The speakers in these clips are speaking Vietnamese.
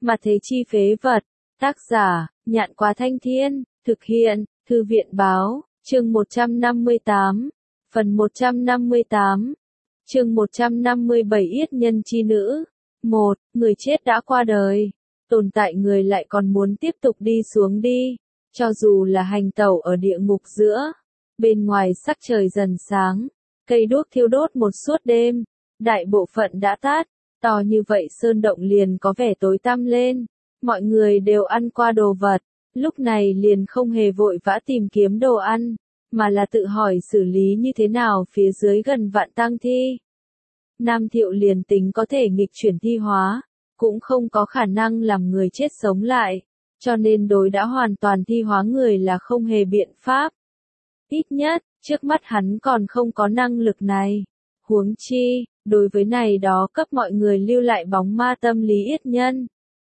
mà thế chi phế vật. Tác giả, Nhạn Quá Thanh Thiên, thực hiện, Thư viện Báo, chương 158, phần 158, chương 157 Yết nhân chi nữ. 1. Người chết đã qua đời, tồn tại người lại còn muốn tiếp tục đi xuống đi, cho dù là hành tẩu ở địa ngục giữa. Bên ngoài sắc trời dần sáng, cây đuốc thiêu đốt một suốt đêm, đại bộ phận đã tắt, to như vậy sơn động liền có vẻ tối tăm lên. Mọi người đều ăn qua đồ vật, lúc này liền không hề vội vã tìm kiếm đồ ăn, mà là tự hỏi xử lý như thế nào phía dưới gần vạn tang thi. Nam Thiệu liền tính có thể nghịch chuyển thi hóa, cũng không có khả năng làm người chết sống lại, cho nên đối đã hoàn toàn thi hóa người là không hề biện pháp. Ít nhất, trước mắt hắn còn không có năng lực này. Huống chi, đối với này đó cấp mọi người lưu lại bóng ma tâm lý yết nhân,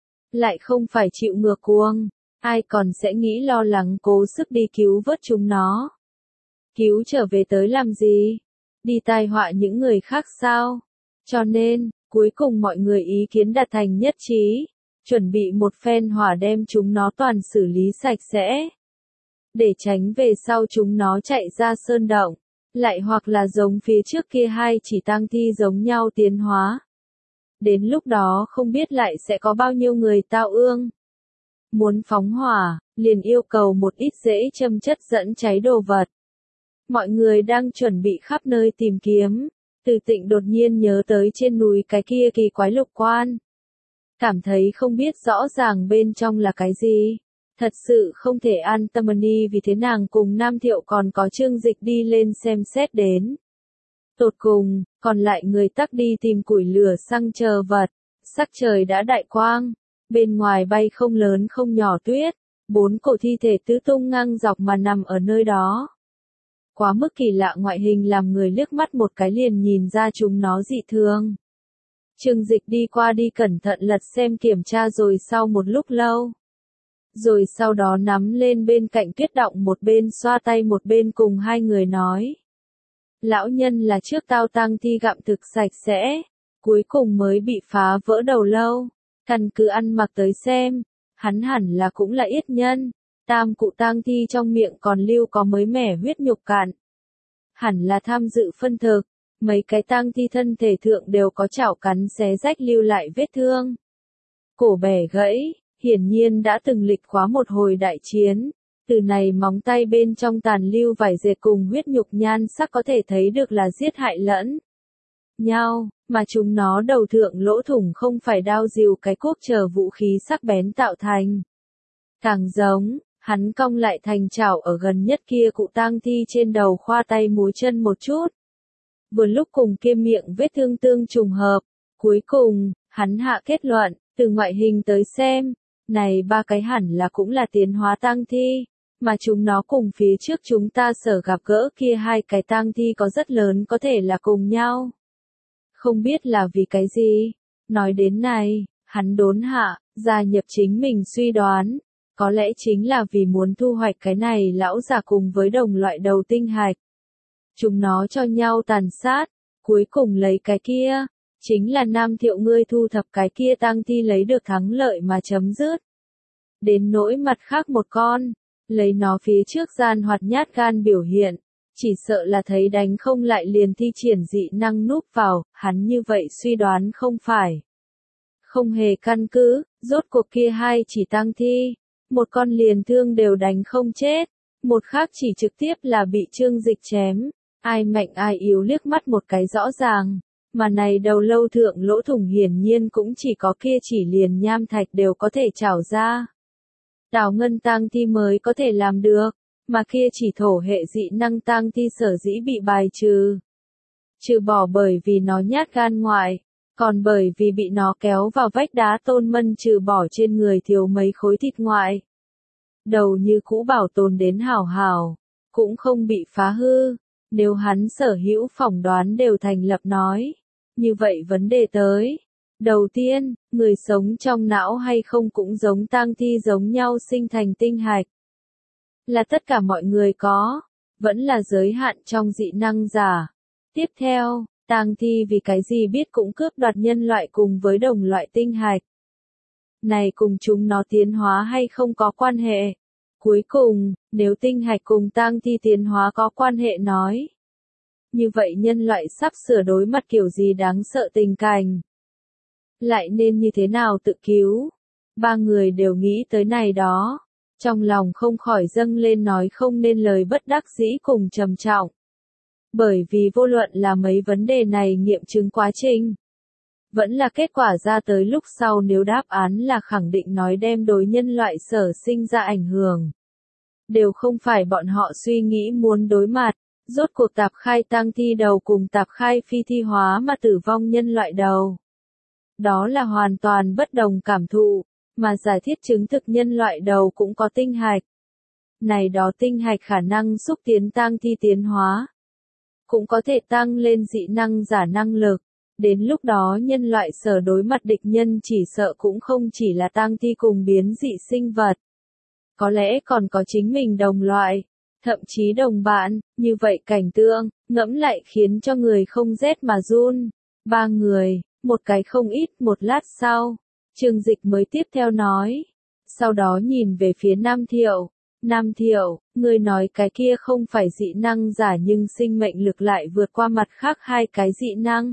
lại không phải chịu ngược cuồng, ai còn sẽ nghĩ lo lắng cố sức đi cứu vớt chúng nó. Cứu trở về tới làm gì? Đi tai họa những người khác sao? Cho nên, cuối cùng mọi người ý kiến đạt thành nhất trí, chuẩn bị một phen hỏa đem chúng nó toàn xử lý sạch sẽ, để tránh về sau chúng nó chạy ra sơn động, lại hoặc là giống phía trước kia hai chỉ tang thi giống nhau tiến hóa. Đến lúc đó không biết lại sẽ có bao nhiêu người tao ương. Muốn phóng hỏa, liền yêu cầu một ít dễ châm chất dẫn cháy đồ vật. Mọi người đang chuẩn bị khắp nơi tìm kiếm, Từ Tịnh đột nhiên nhớ tới trên núi cái kia kỳ quái lục quan. Cảm thấy không biết rõ ràng bên trong là cái gì. Thật sự không thể an tâm đi, vì thế nàng cùng Nam Thiệu còn có Trương Dịch đi lên xem xét đến. Tột cùng, còn lại người tắc đi tìm củi lửa xăng chờ vật. Sắc trời đã đại quang, bên ngoài bay không lớn không nhỏ tuyết, 4 cổ thi thể tứ tung ngang dọc mà nằm ở nơi đó. Quá mức kỳ lạ ngoại hình làm người liếc mắt một cái liền nhìn ra chúng nó dị thường. Trương Dịch đi qua đi cẩn thận lật xem kiểm tra rồi sau một lúc lâu. Rồi sau đó nắm lên bên cạnh tuyết động một bên xoa tay một bên cùng hai người nói. Lão nhân là trước tao tang thi gặm thực sạch sẽ, cuối cùng mới bị phá vỡ đầu lâu. Căn cứ ăn mặc tới xem, hắn hẳn là cũng là yết nhân. Tam cụ tang thi trong miệng còn lưu có mới mẻ huyết nhục cạn. Hẳn là tham dự phân thực, mấy cái tang thi thân thể thượng đều có chảo cắn xé rách lưu lại vết thương. Cổ bẻ gãy, hiển nhiên đã từng lịch quá một hồi đại chiến. Từ này móng tay bên trong tàn lưu vải dệt cùng huyết nhục nhan sắc có thể thấy được là giết hại lẫn nhau, mà chúng nó đầu thượng lỗ thủng không phải đao rìu cái cuốc chờ vũ khí sắc bén tạo thành. Càng giống, hắn cong lại thành chảo ở gần nhất kia cụ tang thi trên đầu khoa tay múa chân một chút. Vừa lúc cùng kia miệng vết thương tương trùng hợp, cuối cùng, hắn hạ kết luận, từ ngoại hình tới xem, này ba cái hẳn là cũng là tiến hóa tang thi, mà chúng nó cùng phía trước chúng ta sở gặp gỡ kia hai cái tang thi có rất lớn có thể là cùng nhau. Không biết là vì cái gì, nói đến này, hắn đốn hạ, gia nhập chính mình suy đoán, có lẽ chính là vì muốn thu hoạch cái này lão già cùng với đồng loại đầu tinh hạch. Chúng nó cho nhau tàn sát, cuối cùng lấy cái kia, chính là Nam Thiệu ngươi thu thập cái kia tang thi lấy được thắng lợi mà chấm dứt. Đến nỗi mặt khác một con, lấy nó phía trước gian hoạt nhát gan biểu hiện, chỉ sợ là thấy đánh không lại liền thi triển dị năng núp vào, hắn như vậy suy đoán không phải. Không hề căn cứ, rốt cuộc kia hai chỉ tang thi, một con liền thương đều đánh không chết, một khác chỉ trực tiếp là bị Trương Dịch chém, ai mạnh ai yếu liếc mắt một cái rõ ràng, mà này đầu lâu thượng lỗ thủng hiển nhiên cũng chỉ có kia chỉ liền nham thạch đều có thể trảo ra. Đào ngân tang thi mới có thể làm được, mà kia chỉ thổ hệ dị năng tang thi sở dĩ bị bài trừ. Trừ bỏ bởi vì nó nhát gan ngoại, còn bởi vì bị nó kéo vào vách đá tôn mân trừ bỏ trên người thiếu mấy khối thịt ngoại. Đầu như cũ bảo tồn đến hảo hảo, cũng không bị phá hư, nếu hắn sở hữu phỏng đoán đều thành lập nói. Như vậy vấn đề tới. Đầu tiên, người sống trong não hay không cũng giống tang thi giống nhau sinh thành tinh hạch. Là tất cả mọi người có, vẫn là giới hạn trong dị năng giả. Tiếp theo, tang thi vì cái gì biết cũng cướp đoạt nhân loại cùng với đồng loại tinh hạch. này cùng chúng nó tiến hóa hay không có quan hệ. Cuối cùng, nếu tinh hạch cùng tang thi tiến hóa có quan hệ nói. Như vậy nhân loại sắp sửa đối mặt kiểu gì đáng sợ tình cảnh. Lại nên như thế nào tự cứu? Ba người đều nghĩ tới này đó. Trong lòng không khỏi dâng lên nói không nên lời bất đắc dĩ cùng trầm trọng. Bởi vì vô luận là mấy vấn đề này nghiệm chứng quá trình. Vẫn là kết quả ra tới lúc sau nếu đáp án là khẳng định nói đem đối nhân loại sở sinh ra ảnh hưởng. Đều không phải bọn họ suy nghĩ muốn đối mặt. Rốt cuộc tạp khai tang thi đầu cùng tạp khai phi thi hóa mà tử vong nhân loại đầu. Đó là hoàn toàn bất đồng cảm thụ, mà giải thiết chứng thực nhân loại đầu cũng có tinh hạch. Này đó tinh hạch khả năng xúc tiến tang thi tiến hóa. Cũng có thể tăng lên dị năng giả năng lực. Đến lúc đó nhân loại sở đối mặt địch nhân chỉ sợ cũng không chỉ là tang thi cùng biến dị sinh vật. Có lẽ còn có chính mình đồng loại. Thậm chí đồng bạn, như vậy cảnh tượng, ngẫm lại khiến cho người không rét mà run. Ba người, một cái không ít, một lát sau, Trương Dịch mới tiếp theo nói. Sau đó nhìn về phía Nam Thiệu. Nam Thiệu, người nói cái kia không phải dị năng giả nhưng sinh mệnh lực lại vượt qua mặt khác hai cái dị năng.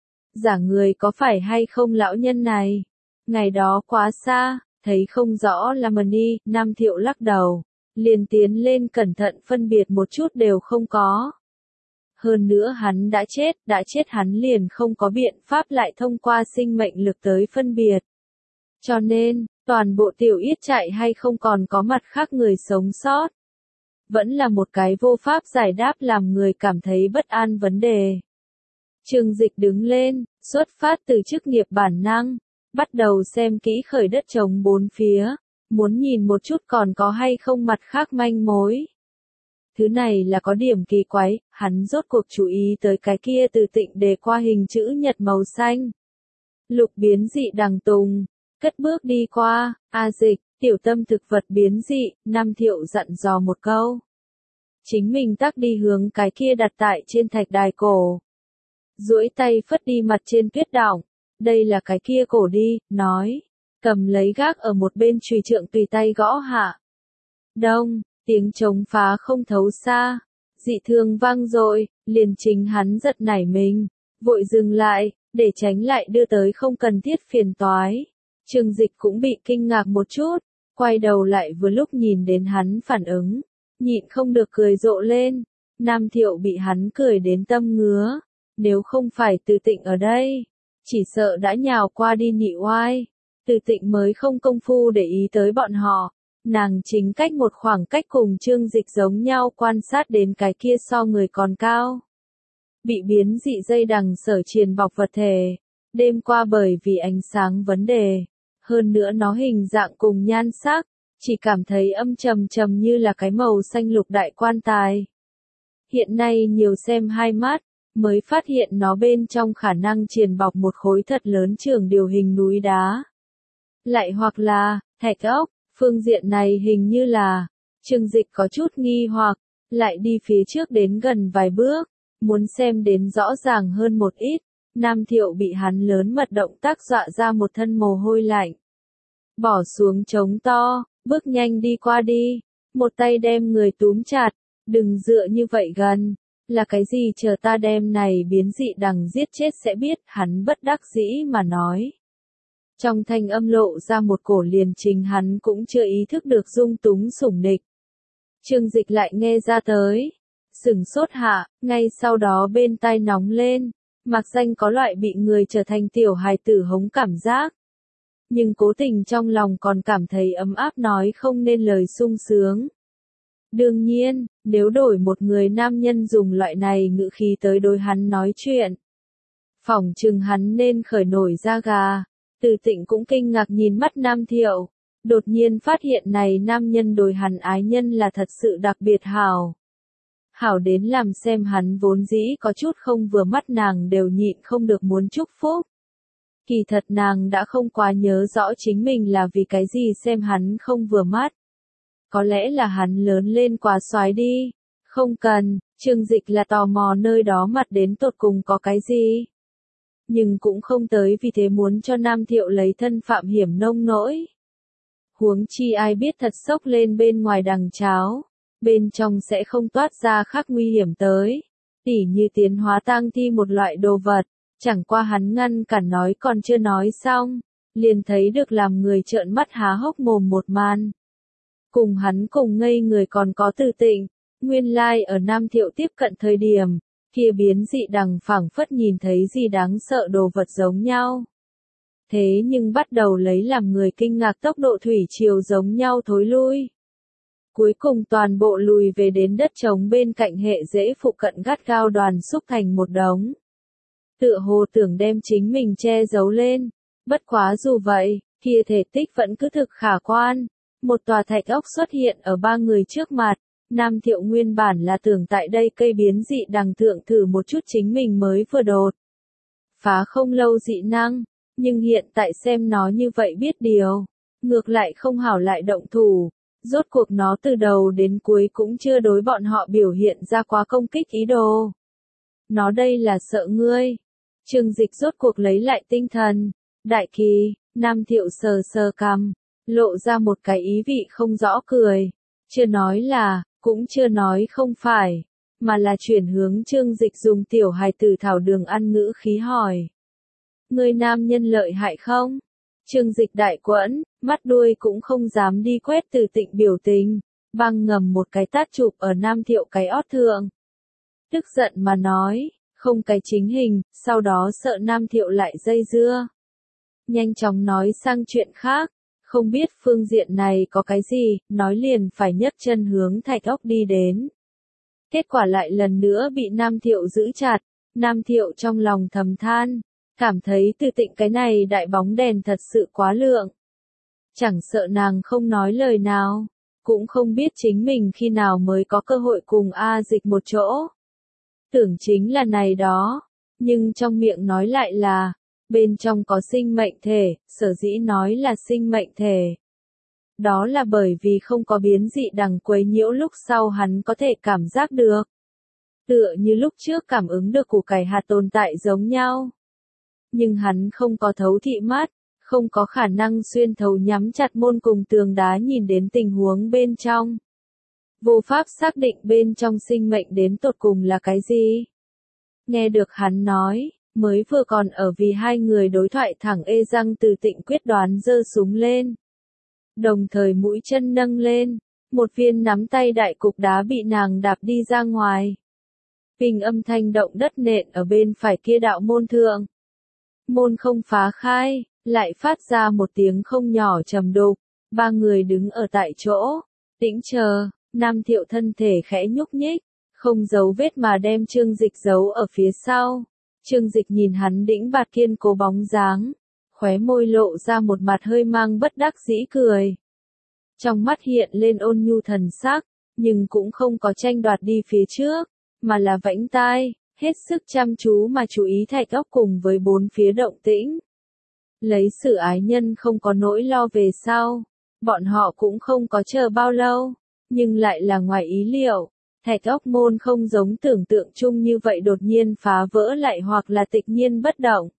Giả người có phải hay không lão nhân này? Ngày đó quá xa, thấy không rõ là mà đi, Nam Thiệu lắc đầu. Liền tiến lên cẩn thận phân biệt một chút đều không có. Hơn nữa hắn đã chết hắn liền không có biện pháp lại thông qua sinh mệnh lực tới phân biệt. Cho nên, toàn bộ tiểu yết chạy hay không còn có mặt khác người sống sót. Vẫn là một cái vô pháp giải đáp làm người cảm thấy bất an vấn đề. Trương Dịch đứng lên, xuất phát từ chức nghiệp bản năng, bắt đầu xem kỹ khởi đất trống bốn phía. Muốn nhìn một chút còn có hay không mặt khác manh mối. Thứ này là có điểm kỳ quái, hắn rốt cuộc chú ý tới cái kia từ Tịnh đề qua hình chữ nhật màu xanh. Lục biến dị đằng tùng, cất bước đi qua, Dịch, tiểu tâm thực vật biến dị, Nam Thiệu dặn dò một câu. Chính mình tắc đi hướng cái kia đặt tại trên thạch đài cổ. Duỗi tay phất đi mặt trên tuyết đọng, đây là cái kia cổ đi, nói. Cầm lấy gác ở một bên chùy trượng tùy tay gõ hạ. Đông, tiếng trống phá không thấu xa. Dị thường vang dội, liền chính hắn giật nảy mình. Vội dừng lại, để tránh lại đưa tới không cần thiết phiền toái. Trương Dịch cũng bị kinh ngạc một chút. Quay đầu lại vừa lúc nhìn đến hắn phản ứng. Nhịn không được cười rộ lên. Nam Thiệu bị hắn cười đến tâm ngứa. Nếu không phải Từ Tịnh ở đây. Chỉ sợ đã nhào qua đi nhị oai. Từ Tịnh mới không công phu để ý tới bọn họ. Nàng chính cách một khoảng cách cùng Trương Dịch giống nhau quan sát đến cái kia so người còn cao. Bị biến dị dây đằng sở triền bọc vật thể. Đêm qua bởi vì ánh sáng vấn đề. Hơn nữa nó hình dạng cùng nhan sắc. Chỉ cảm thấy âm trầm trầm như là cái màu xanh lục đại quan tài. Hiện nay nhiều xem hai mắt. Mới phát hiện nó bên trong khả năng triền bọc một khối thật lớn trường điều hình núi đá. Lại hoặc là, thạch ốc, phương diện này hình như là, Trương Dịch có chút nghi hoặc, lại đi phía trước đến gần vài bước, muốn xem đến rõ ràng hơn một ít, Nam Thiệu bị hắn lớn mật động tác dọa ra một thân mồ hôi lạnh. Bỏ xuống trống to, bước nhanh đi qua đi, một tay đem người túm chặt, đừng dựa như vậy gần, là cái gì chờ ta đem này biến dị đằng giết chết sẽ biết, hắn bất đắc dĩ mà nói. Trong thanh âm lộ ra một cổ liền trình hắn cũng chưa ý thức được dung túng sủng nịch. Trương Dịch lại nghe ra tới. Sửng sốt hạ, ngay sau đó bên tai nóng lên. Mặc danh có loại bị người trở thành tiểu hài tử hống cảm giác. Nhưng cố tình trong lòng còn cảm thấy ấm áp nói không nên lời sung sướng. Đương nhiên, nếu đổi một người nam nhân dùng loại này ngữ khí tới đối hắn nói chuyện. Phỏng chừng hắn nên khởi nổi da gà. Từ Tịnh cũng kinh ngạc nhìn mắt Nam Thiệu, đột nhiên phát hiện này nam nhân đối hắn ái nhân là thật sự đặc biệt hảo. Hảo đến làm xem hắn vốn dĩ có chút không vừa mắt nàng đều nhịn không được muốn chúc phúc. Kỳ thật nàng đã không quá nhớ rõ chính mình là vì cái gì xem hắn không vừa mắt. Có lẽ là hắn lớn lên quá xoái đi. Không cần, Trương Dịch là tò mò nơi đó mặt đến tột cùng có cái gì. nhưng cũng không tới vì thế muốn cho Nam Thiệu lấy thân phạm hiểm nông nỗi. Huống chi ai biết thật sốc lên bên ngoài đằng cháo, bên trong sẽ không toát ra khác nguy hiểm tới, tỉ như tiến hóa tang thi một loại đồ vật, chẳng qua hắn ngăn cản nói còn chưa nói xong, liền thấy được làm người trợn mắt há hốc mồm một màn. Cùng hắn cùng ngây người còn có Từ Tịnh, nguyên lai ở Nam Thiệu tiếp cận thời điểm, kia biến dị đằng phảng phất nhìn thấy gì đáng sợ đồ vật giống nhau. Thế nhưng bắt đầu lấy làm người kinh ngạc tốc độ thủy triều giống nhau thối lui. Cuối cùng toàn bộ lùi về đến đất trống bên cạnh hệ rễ phụ cận gắt gao đoàn xúc thành một đống. Tựa hồ tưởng đem chính mình che giấu lên, bất quá dù vậy, kia thể tích vẫn cứ thực khả quan. Một tòa thạch ốc xuất hiện ở ba người trước mặt, Nam Thiệu nguyên bản là tưởng tại đây cây biến dị đằng thượng thử một chút chính mình mới vừa đột phá không lâu dị năng, nhưng hiện tại xem nó như vậy biết điều, ngược lại không hảo lại động thủ, rốt cuộc nó từ đầu đến cuối cũng chưa đối bọn họ biểu hiện ra quá công kích ý đồ. Nó đây là sợ ngươi. Trương Dịch rốt cuộc lấy lại tinh thần, đại kỳ, Nam Thiệu sờ sờ cằm, lộ ra một cái ý vị không rõ cười, chưa nói là, cũng chưa nói không phải, mà là chuyển hướng Trương Dịch dùng tiểu hài tử thảo đường ăn ngữ khí hỏi. Người nam nhân lợi hại không? Trương Dịch đại quẫn, mắt đuôi cũng không dám đi quét Từ Tịnh biểu tình, băng ngầm một cái tát chụp ở Nam Thiệu cái ót thượng. Tức giận mà nói, không cái chính hình, sau đó sợ Nam Thiệu lại dây dưa. Nhanh chóng nói sang chuyện khác, không biết phương diện này có cái gì, nói liền phải nhấc chân hướng thạch ốc đi đến. Kết quả lại lần nữa bị Nam Thiệu giữ chặt, Nam Thiệu trong lòng thầm than, cảm thấy Từ Tịnh cái này đại bóng đèn thật sự quá lượng. Chẳng sợ nàng không nói lời nào, cũng không biết chính mình khi nào mới có cơ hội cùng A Dịch một chỗ. Tưởng chính là này đó, nhưng trong miệng nói lại là, bên trong có sinh mệnh thể, sở dĩ nói là sinh mệnh thể. Đó là bởi vì không có biến dị đằng quấy nhiễu lúc sau hắn có thể cảm giác được. Tựa như lúc trước cảm ứng được củ cải hạt tồn tại giống nhau. Nhưng hắn không có thấu thị mắt, không có khả năng xuyên thấu nhắm chặt môn cùng tường đá nhìn đến tình huống bên trong. Vô pháp xác định bên trong sinh mệnh đến tột cùng là cái gì. Nghe được hắn nói, mới vừa còn ở vì hai người đối thoại thẳng ê răng Từ Tịnh quyết đoán giơ súng lên. Đồng thời mũi chân nâng lên, một viên nắm tay đại cục đá bị nàng đạp đi ra ngoài. Bình âm thanh động đất nện ở bên phải kia đạo môn thượng. Môn không phá khai, lại phát ra một tiếng không nhỏ trầm đục, ba người đứng ở tại chỗ, tĩnh chờ, Nam Thiệu thân thể khẽ nhúc nhích, không giấu vết mà đem Trương Dịch giấu ở phía sau. Trương Dịch nhìn hắn đĩnh bạt kiên cố bóng dáng, khóe môi lộ ra một mặt hơi mang bất đắc dĩ cười. Trong mắt hiện lên ôn nhu thần sắc, nhưng cũng không có tranh đoạt đi phía trước, mà là vẫy tai, hết sức chăm chú mà chú ý thạch ốc cùng với bốn phía động tĩnh. Lấy sự ái nhân không có nỗi lo về sau, bọn họ cũng không có chờ bao lâu, nhưng lại là ngoài ý liệu. Thạch ốc môn không giống tưởng tượng chung như vậy đột nhiên phá vỡ lại hoặc là tịch nhiên bất động,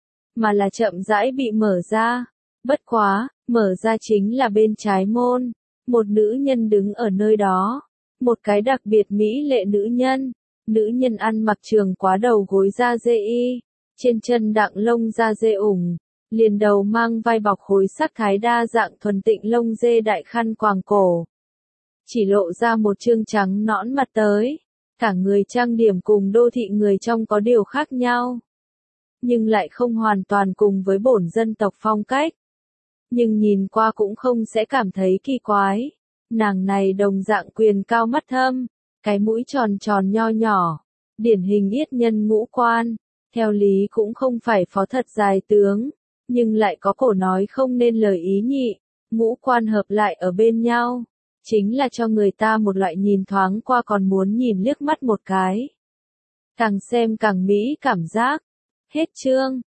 mà là chậm rãi bị mở ra. Bất quá, mở ra chính là bên trái môn, một nữ nhân đứng ở nơi đó, một cái đặc biệt mỹ lệ nữ nhân ăn mặc trường quá đầu gối da dê y, trên chân đặng lông da dê ủng, liền đầu mang vai bọc khối sắc thái đa dạng thuần tịnh lông dê đại khăn quàng cổ. Chỉ lộ ra một trương trắng nõn mặt tới, cả người trang điểm cùng đô thị người trong có điều khác nhau, nhưng lại không hoàn toàn cùng với bổn dân tộc phong cách. Nhưng nhìn qua cũng không sẽ cảm thấy kỳ quái. Nàng này đồng dạng quyền cao mắt thâm, cái mũi tròn tròn nho nhỏ, điển hình yết nhân ngũ quan, theo lý cũng không phải phó thật dài tướng, nhưng lại có cổ nói không nên lời ý nhị, ngũ quan hợp lại ở bên nhau, chính là cho người ta một loại nhìn thoáng qua còn muốn nhìn liếc mắt một cái. Càng xem càng mỹ cảm giác. Hết chương.